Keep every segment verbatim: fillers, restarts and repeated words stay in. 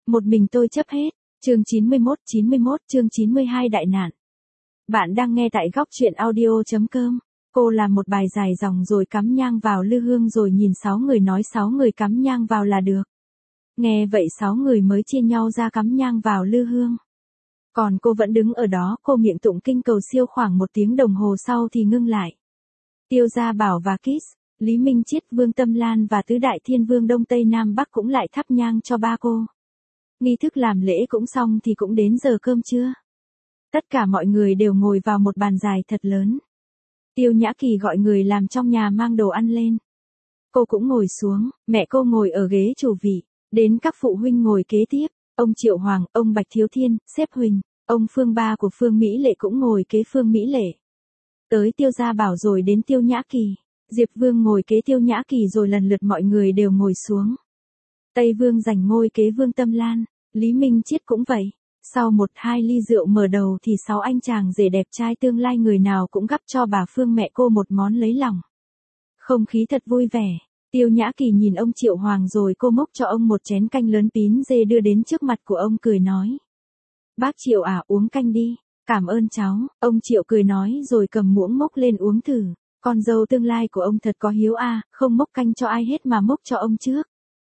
Một mình tôi chấp hết. Chương chín mươi mốt, chín mươi mốt, chương chín mươi hai đại nạn. Bạn đang nghe tại góc truyện audio.com. Cô làm một bài dài dòng rồi cắm nhang vào lư hương rồi nhìn sáu người nói sáu người cắm nhang vào là được. Nghe vậy sáu người mới chia nhau ra cắm nhang vào lư hương. Còn cô vẫn đứng ở đó, cô miệng tụng kinh cầu siêu khoảng một tiếng đồng hồ sau thì ngưng lại. Tiêu Gia Bảo và Kiss, Lý Minh Chiết, Vương Tâm Lan và tứ đại thiên vương Đông Tây Nam Bắc cũng lại thắp nhang cho ba cô. Nghi thức làm lễ cũng xong thì cũng đến giờ cơm trưa. Tất cả mọi người đều ngồi vào một bàn dài thật lớn. Tiêu Nhã Kỳ gọi người làm trong nhà mang đồ ăn lên. Cô cũng ngồi xuống, mẹ cô ngồi ở ghế chủ vị, đến các phụ huynh ngồi kế tiếp, ông Triệu Hoàng, ông Bạch Thiếu Thiên, sếp Huỳnh, ông Phương Ba của Phương Mỹ Lệ cũng ngồi kế Phương Mỹ Lệ. Tới Tiêu Gia Bảo rồi đến Tiêu Nhã Kỳ, Diệp Vương ngồi kế Tiêu Nhã Kỳ rồi lần lượt mọi người đều ngồi xuống. Tây Vương giành ngôi kế Vương Tâm Lan, Lý Minh Chiết cũng vậy. Sau một hai ly rượu mở đầu thì sáu anh chàng rể đẹp trai tương lai người nào cũng gắp cho bà Phương mẹ cô một món lấy lòng. Không khí thật vui vẻ. Tiêu Nhã Kỳ nhìn ông Triệu Hoàng rồi cô múc cho ông một chén canh lớn pín dê đưa đến trước mặt của ông cười nói. Bác Triệu à, uống canh đi. Cảm ơn cháu, ông Triệu cười nói rồi cầm muỗng múc lên uống thử. Con dâu tương lai của ông thật có hiếu a, không múc canh cho ai hết mà múc cho ông trước.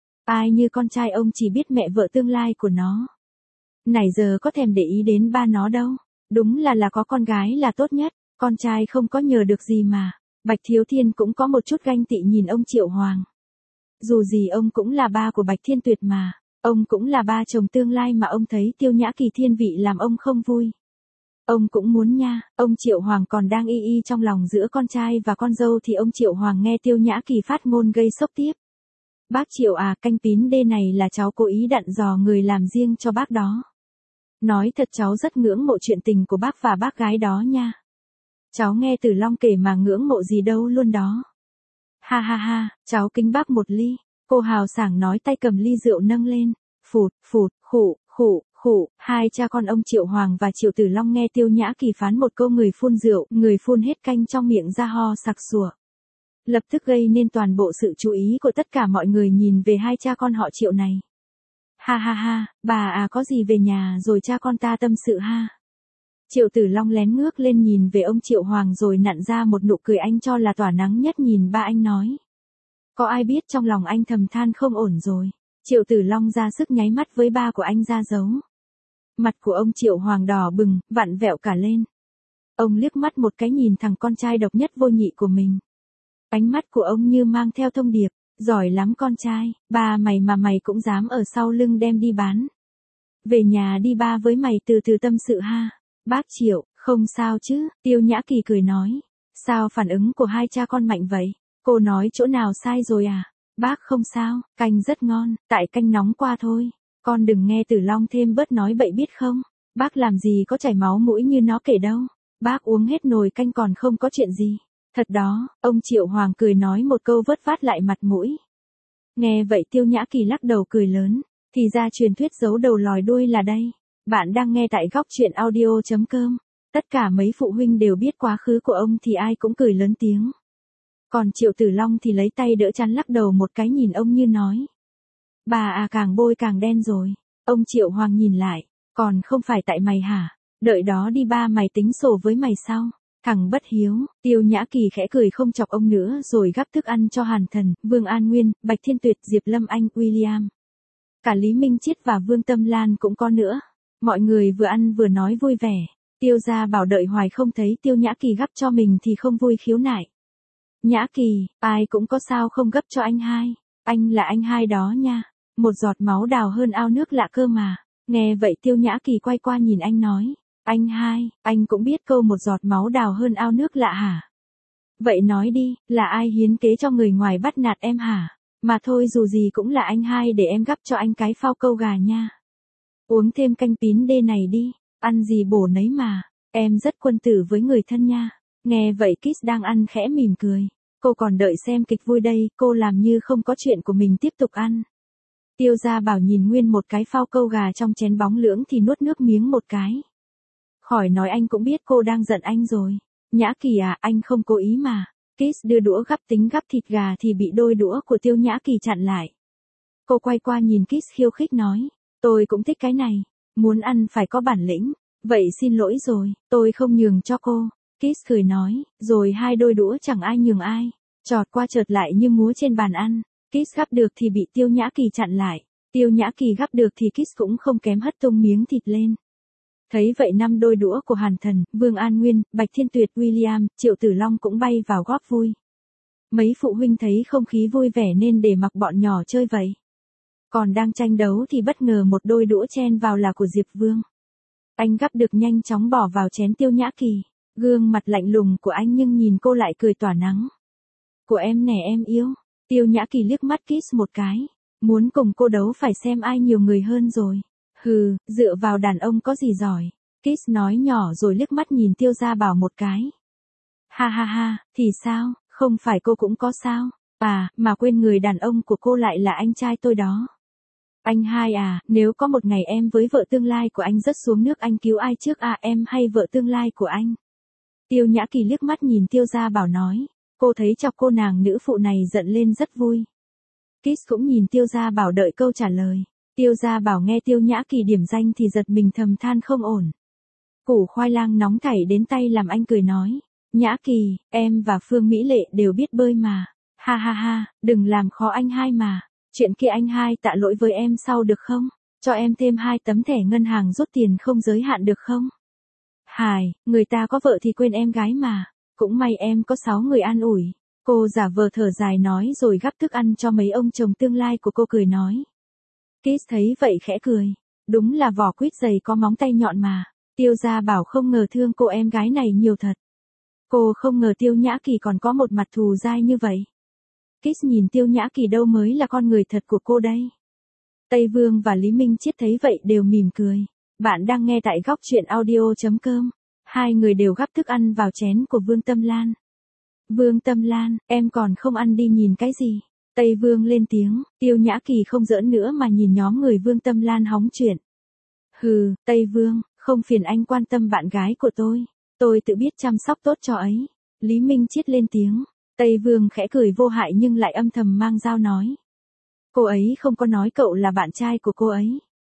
Ai như con trai ông chỉ biết mẹ vợ tương lai của nó. Nãy giờ có thèm để ý đến ba nó đâu. Đúng là là có con gái là tốt nhất, con trai không có nhờ được gì mà. Bạch Thiếu Thiên cũng có một chút ganh tị nhìn ông Triệu Hoàng. Dù gì ông cũng là ba của Bạch Thiên Tuyệt mà, ông cũng là ba chồng tương lai mà ông thấy Tiêu Nhã Kỳ thiên vị làm ông không vui. Ông cũng muốn nha, ông Triệu Hoàng còn đang y y trong lòng giữa con trai và con dâu thì ông Triệu Hoàng nghe Tiêu Nhã Kỳ phát ngôn gây sốc tiếp. Bác Triệu à, canh pín đê này là cháu cố ý dặn dò người làm riêng cho bác đó. Nói thật cháu rất ngưỡng mộ chuyện tình của bác và bác gái đó nha. Cháu nghe Tử Long kể mà ngưỡng mộ gì đâu luôn đó. Ha ha ha, cháu kính bác một ly. Cô hào sảng nói tay cầm ly rượu nâng lên. Phụt, phụt, khụ, khụ, khụ. Hai cha con ông Triệu Hoàng và Triệu Tử Long nghe Tiêu Nhã Kỳ phán một câu người phun rượu, người phun hết canh trong miệng ra ho sặc sủa. Lập tức gây nên toàn bộ sự chú ý của tất cả mọi người nhìn về hai cha con họ Triệu này. Ha ha ha, bà à có gì về nhà rồi cha con ta tâm sự ha. Triệu Tử Long lén ngước lên nhìn về ông Triệu Hoàng rồi nặn ra một nụ cười anh cho là tỏa nắng nhất nhìn ba anh nói. Có ai biết trong lòng anh thầm than không ổn rồi. Triệu Tử Long ra sức nháy mắt với ba của anh ra dấu. Mặt của ông Triệu Hoàng đỏ bừng, vặn vẹo cả lên. Ông liếc mắt một cái nhìn thằng con trai độc nhất vô nhị của mình. Ánh mắt của ông như mang theo thông điệp. Giỏi lắm con trai, ba mày mà mày cũng dám ở sau lưng đem đi bán. Về nhà đi ba với mày từ từ tâm sự ha. Bác Triệu, không sao chứ, Tiêu Nhã Kỳ cười nói. Sao phản ứng của hai cha con mạnh vậy? Cô nói chỗ nào sai rồi à? Bác không sao, canh rất ngon, tại canh nóng qua thôi. Con đừng nghe Tử Long thêm bớt nói bậy biết không? Bác làm gì có chảy máu mũi như nó kể đâu. Bác uống hết nồi canh còn không có chuyện gì. Thật đó, ông Triệu Hoàng cười nói một câu vớt vát lại mặt mũi. Nghe vậy Tiêu Nhã Kỳ lắc đầu cười lớn. Thì ra truyền thuyết giấu đầu lòi đuôi là đây. Bạn đang nghe tại góc truyện audio.com. Tất cả mấy phụ huynh đều biết quá khứ của ông thì ai cũng cười lớn tiếng. Còn Triệu Tử Long thì lấy tay đỡ chắn lắc đầu một cái nhìn ông như nói. Bà à càng bôi càng đen rồi. Ông Triệu Hoàng nhìn lại. Còn không phải tại mày hả? Đợi đó đi ba mày tính sổ với mày sau. Thằng bất hiếu, Tiêu Nhã Kỳ khẽ cười không chọc ông nữa rồi gắp thức ăn cho Hàn Thần, Vương An Nguyên, Bạch Thiên Tuyệt, Diệp Lâm Anh, William. Cả Lý Minh Chiết và Vương Tâm Lan cũng có nữa. Mọi người vừa ăn vừa nói vui vẻ. Tiêu Gia Bảo đợi hoài không thấy Tiêu Nhã Kỳ gắp cho mình thì không vui khiếu nại. Nhã Kỳ, ai cũng có sao không gấp cho anh hai. Anh là anh hai đó nha. Một giọt máu đào hơn ao nước lạ cơ mà. Nghe vậy Tiêu Nhã Kỳ quay qua nhìn anh nói. Anh hai, anh cũng biết câu một giọt máu đào hơn ao nước lạ hả? Vậy nói đi, là ai hiến kế cho người ngoài bắt nạt em hả? Mà thôi dù gì cũng là anh hai để em gắp cho anh cái phao câu gà nha. Uống thêm canh pín đê này đi, ăn gì bổ nấy mà, em rất quân tử với người thân nha. Nghe vậy Kiss đang ăn khẽ mỉm cười. Cô còn đợi xem kịch vui đây, cô làm như không có chuyện của mình tiếp tục ăn. Tiêu Gia Bảo nhìn nguyên một cái phao câu gà trong chén bóng lưỡng thì nuốt nước miếng một cái. Khỏi nói anh cũng biết cô đang giận anh rồi. Nhã Kỳ à, anh không cố ý mà. Kiss đưa đũa gắp tính gắp thịt gà thì bị đôi đũa của Tiêu Nhã Kỳ chặn lại. Cô quay qua nhìn Kiss khiêu khích nói. Tôi cũng thích cái này. Muốn ăn phải có bản lĩnh. Vậy xin lỗi rồi, tôi không nhường cho cô. Kiss cười nói, rồi hai đôi đũa chẳng ai nhường ai. Chọt qua chợt lại như múa trên bàn ăn. Kiss gắp được thì bị Tiêu Nhã Kỳ chặn lại. Tiêu Nhã Kỳ gắp được thì Kiss cũng không kém hất tung miếng thịt lên. Thấy vậy năm đôi đũa của Hàn Thần, Vương An Nguyên, Bạch Thiên Tuyệt, William, Triệu Tử Long cũng bay vào góp vui. Mấy phụ huynh thấy không khí vui vẻ nên để mặc bọn nhỏ chơi vậy. Còn đang tranh đấu thì bất ngờ một đôi đũa chen vào là của Diệp Vương. Anh gắp được nhanh chóng bỏ vào chén Tiêu Nhã Kỳ. Gương mặt lạnh lùng của anh nhưng nhìn cô lại cười tỏa nắng. Của em nè em yêu. Tiêu Nhã Kỳ liếc mắt Kiss một cái. Muốn cùng cô đấu phải xem ai nhiều người hơn rồi. Hừ, dựa vào đàn ông có gì giỏi. Kiss nói nhỏ rồi liếc mắt nhìn Tiêu Gia Bảo một cái. Ha ha ha, thì sao, không phải cô cũng có sao. À, mà quên người đàn ông của cô lại là anh trai tôi đó. Anh hai à, nếu có một ngày em với vợ tương lai của anh rớt xuống nước anh cứu ai trước à, em hay vợ tương lai của anh? Tiêu Nhã Kỳ liếc mắt nhìn Tiêu Gia Bảo nói. Cô thấy chọc cô nàng nữ phụ này giận lên rất vui. Kiss cũng nhìn Tiêu Gia Bảo đợi câu trả lời. Tiêu Gia Bảo nghe Tiêu Nhã Kỳ điểm danh thì giật mình thầm than không ổn. Củ khoai lang nóng thảy đến tay làm anh cười nói. Nhã Kỳ, em và Phương Mỹ Lệ đều biết bơi mà. Ha ha ha, đừng làm khó anh hai mà. Chuyện kia anh hai tạ lỗi với em sau được không? Cho em thêm hai tấm thẻ ngân hàng rút tiền không giới hạn được không? Hài, người ta có vợ thì quên em gái mà. Cũng may em có sáu người an ủi. Cô giả vờ thở dài nói rồi gắp thức ăn cho mấy ông chồng tương lai của cô cười nói. Kiss thấy vậy khẽ cười. Đúng là vỏ quýt dày có móng tay nhọn mà. Tiêu Gia Bảo không ngờ thương cô em gái này nhiều thật. Cô không ngờ Tiêu Nhã Kỳ còn có một mặt thù dai như vậy. Kiss nhìn Tiêu Nhã Kỳ đâu mới là con người thật của cô đây. Tây Vương và Lý Minh Chiết thấy vậy đều mỉm cười. Bạn đang nghe tại góc truyện audio.com. Hai người đều gắp thức ăn vào chén của Vương Tâm Lan. Vương Tâm Lan, em còn không ăn đi nhìn cái gì? Tây Vương lên tiếng, Tiêu Nhã Kỳ không giỡn nữa mà nhìn nhóm người Vương Tâm Lan hóng chuyện. Hừ, Tây Vương, không phiền anh quan tâm bạn gái của tôi. Tôi tự biết chăm sóc tốt cho ấy. Lý Minh Chiết lên tiếng. Tây Vương khẽ cười vô hại nhưng lại âm thầm mang dao nói. Cô ấy không có nói cậu là bạn trai của cô ấy.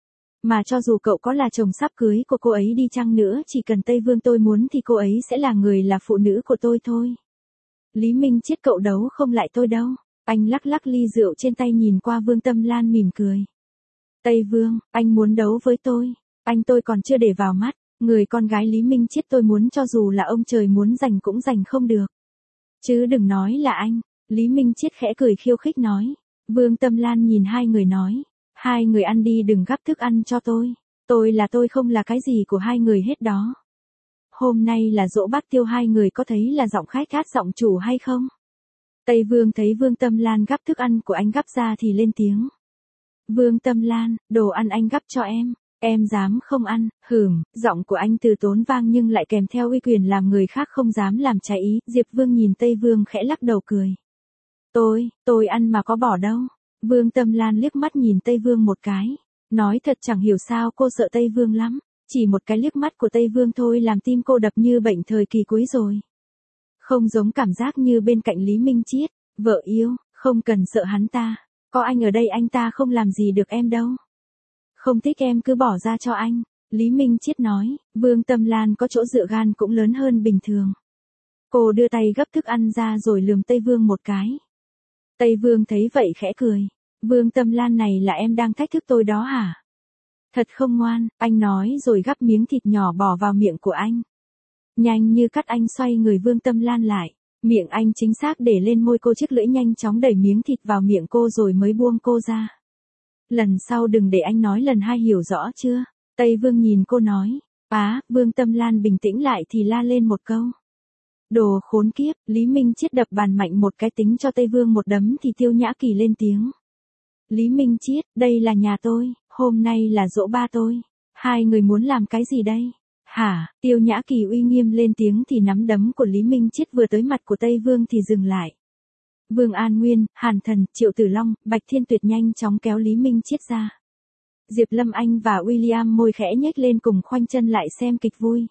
Mà cho dù cậu có là chồng sắp cưới của cô ấy đi chăng nữa chỉ cần Tây Vương tôi muốn thì cô ấy sẽ là người là phụ nữ của tôi thôi. Lý Minh Chiết cậu đấu không lại tôi đâu. Anh lắc lắc ly rượu trên tay nhìn qua Vương Tâm Lan mỉm cười. Tây Vương, anh muốn đấu với tôi. Anh tôi còn chưa để vào mắt. Người con gái Lý Minh Chiết tôi muốn cho dù là ông trời muốn giành cũng giành không được. Chứ đừng nói là anh. Lý Minh Chiết khẽ cười khiêu khích nói. Vương Tâm Lan nhìn hai người nói. Hai người ăn đi đừng gắp thức ăn cho tôi. Tôi là tôi không là cái gì của hai người hết đó. Hôm nay là giỗ bác Tiêu hai người có thấy là giọng khách át giọng chủ hay không? Tây Vương thấy Vương Tâm Lan gắp thức ăn của anh gắp ra thì lên tiếng. Vương Tâm Lan, đồ ăn anh gắp cho em. Em dám không ăn, hửm, giọng của anh từ tốn vang nhưng lại kèm theo uy quyền làm người khác không dám làm trái ý. Diệp Vương nhìn Tây Vương khẽ lắc đầu cười. Tôi, tôi ăn mà có bỏ đâu. Vương Tâm Lan liếc mắt nhìn Tây Vương một cái. Nói thật chẳng hiểu sao cô sợ Tây Vương lắm. Chỉ một cái liếc mắt của Tây Vương thôi làm tim cô đập như bệnh thời kỳ cuối rồi. Không giống cảm giác như bên cạnh Lý Minh Chiết. Vợ yêu, không cần sợ hắn ta. Có anh ở đây anh ta không làm gì được em đâu. Không thích em cứ bỏ ra cho anh. Lý Minh Chiết nói. Vương Tâm Lan có chỗ dựa gan cũng lớn hơn bình thường. Cô đưa tay gấp thức ăn ra rồi lườm Tây Vương một cái. Tây Vương thấy vậy khẽ cười. Vương Tâm Lan này là em đang thách thức tôi đó hả? Thật không ngoan, anh nói rồi gắp miếng thịt nhỏ bỏ vào miệng của anh. Nhanh như cắt anh xoay người Vương Tâm Lan lại. Miệng anh chính xác để lên môi cô, chiếc lưỡi nhanh chóng đẩy miếng thịt vào miệng cô rồi mới buông cô ra. Lần sau đừng để anh nói lần hai hiểu rõ chưa? Tây Vương nhìn cô nói. Á, Vương Tâm Lan bình tĩnh lại thì la lên một câu. Đồ khốn kiếp, Lý Minh Chiết đập bàn mạnh một cái tính cho Tây Vương một đấm thì Tiêu Nhã Kỳ lên tiếng. Lý Minh Chiết, đây là nhà tôi, hôm nay là giỗ ba tôi. Hai người muốn làm cái gì đây? Hả, Tiêu Nhã Kỳ uy nghiêm lên tiếng thì nắm đấm của Lý Minh Chiết vừa tới mặt của Tây Vương thì dừng lại. Vương An Nguyên, Hàn Thần, Triệu Tử Long, Bạch Thiên Tuyệt nhanh chóng kéo Lý Minh Chiết ra. Diệp Lâm Anh và William môi khẽ nhếch lên cùng khoanh chân lại xem kịch vui.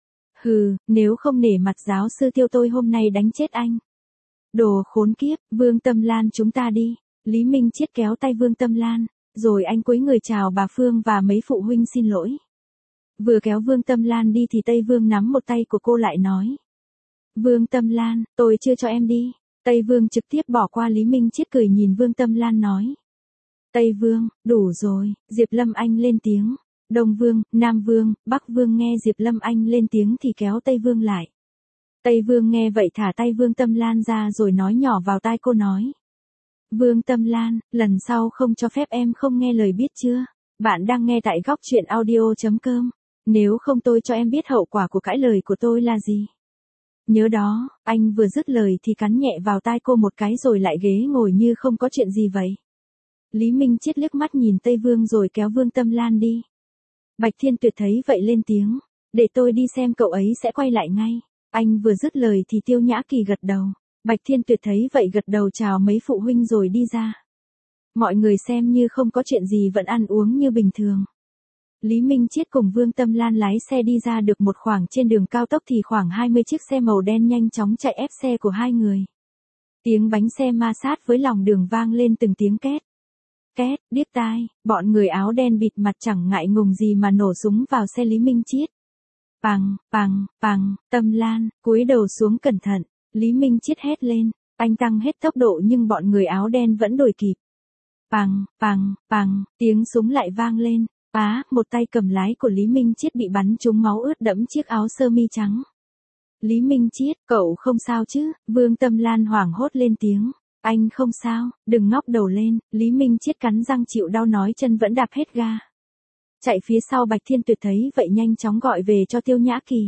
Hừ, nếu không nể mặt giáo sư Tiêu tôi hôm nay đánh chết anh. Đồ khốn kiếp, Vương Tâm Lan chúng ta đi. Lý Minh Chiết kéo tay Vương Tâm Lan. Rồi anh cúi người chào bà Phương và mấy phụ huynh xin lỗi. Vừa kéo Vương Tâm Lan đi thì Tây Vương nắm một tay của cô lại nói. Vương Tâm Lan, tôi chưa cho em đi. Tây Vương trực tiếp bỏ qua Lý Minh Triết cười nhìn Vương Tâm Lan nói. Tây Vương, đủ rồi, Diệp Lâm Anh lên tiếng. Đông Vương, Nam Vương, Bắc Vương nghe Diệp Lâm Anh lên tiếng thì kéo Tây Vương lại. Tây Vương nghe vậy thả tay Vương Tâm Lan ra rồi nói nhỏ vào tai cô nói. Vương Tâm Lan, lần sau không cho phép em không nghe lời biết chưa? Bạn đang nghe tại góc truyện audio.com. Nếu không tôi cho em biết hậu quả của cãi lời của tôi là gì. Nhớ đó, anh vừa dứt lời thì cắn nhẹ vào tai cô một cái rồi lại ghế ngồi như không có chuyện gì vậy. Lý Minh Triết liếc mắt nhìn Tây Vương rồi kéo Vương Tâm Lan đi. Bạch Thiên Tuyệt thấy vậy lên tiếng. Để tôi đi xem cậu ấy sẽ quay lại ngay. Anh vừa dứt lời thì Tiêu Nhã Kỳ gật đầu. Bạch Thiên Tuyệt thấy vậy gật đầu chào mấy phụ huynh rồi đi ra. Mọi người xem như không có chuyện gì vẫn ăn uống như bình thường. Lý Minh Triết cùng Vương Tâm Lan lái xe đi ra được một khoảng trên đường cao tốc thì khoảng hai mươi chiếc xe màu đen nhanh chóng chạy ép xe của hai người. Tiếng bánh xe ma sát với lòng đường vang lên từng tiếng két. Két, điếc tai, bọn người áo đen bịt mặt chẳng ngại ngùng gì mà nổ súng vào xe Lý Minh Triết. Pằng, pằng, pằng, Tâm Lan, cúi đầu xuống cẩn thận, Lý Minh Triết hét lên, anh tăng hết tốc độ nhưng bọn người áo đen vẫn đuổi kịp. Pằng, pằng, pằng, tiếng súng lại vang lên, á, một tay cầm lái của Lý Minh Triết bị bắn trúng máu ướt đẫm chiếc áo sơ mi trắng. Lý Minh Triết, cậu không sao chứ? Vương Tâm Lan hoảng hốt lên tiếng. Anh không sao, đừng ngóc đầu lên, Lý Minh Triết cắn răng chịu đau nói chân vẫn đạp hết ga. Chạy phía sau Bạch Thiên Tuyệt thấy vậy nhanh chóng gọi về cho Tiêu Nhã Kỳ.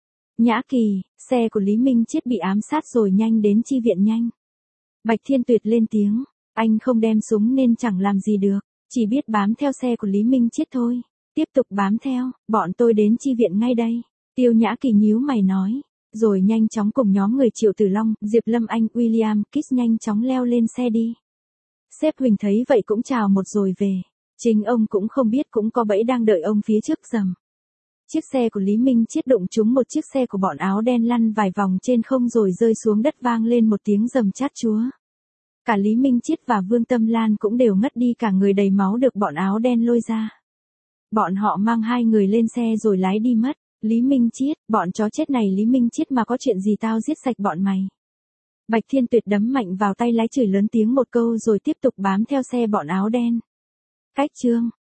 Nhã Kỳ, xe của Lý Minh Triết bị ám sát rồi nhanh đến chi viện nhanh. Bạch Thiên Tuyệt lên tiếng, anh không đem súng nên chẳng làm gì được, chỉ biết bám theo xe của Lý Minh Triết thôi. Tiếp tục bám theo, bọn tôi đến chi viện ngay đây. Tiêu Nhã Kỳ nhíu mày nói. Rồi nhanh chóng cùng nhóm người Triệu Tử Long, Diệp Lâm Anh, William Kiss nhanh chóng leo lên xe đi. Sếp Huỳnh thấy vậy cũng chào một rồi về. Chính ông cũng không biết cũng có bẫy đang đợi ông phía trước rầm. Chiếc xe của Lý Minh Triết đụng trúng một chiếc xe của bọn áo đen lăn vài vòng trên không rồi rơi xuống đất vang lên một tiếng rầm chát chúa. Cả Lý Minh Triết và Vương Tâm Lan cũng đều ngất đi cả người đầy máu được bọn áo đen lôi ra. Bọn họ mang hai người lên xe rồi lái đi mất. Lý Minh Triết, bọn chó chết này Lý Minh Triết mà có chuyện gì tao giết sạch bọn mày. Bạch Thiên Tuyệt đấm mạnh vào tay lái chửi lớn tiếng một câu rồi tiếp tục bám theo xe bọn áo đen. Cách chương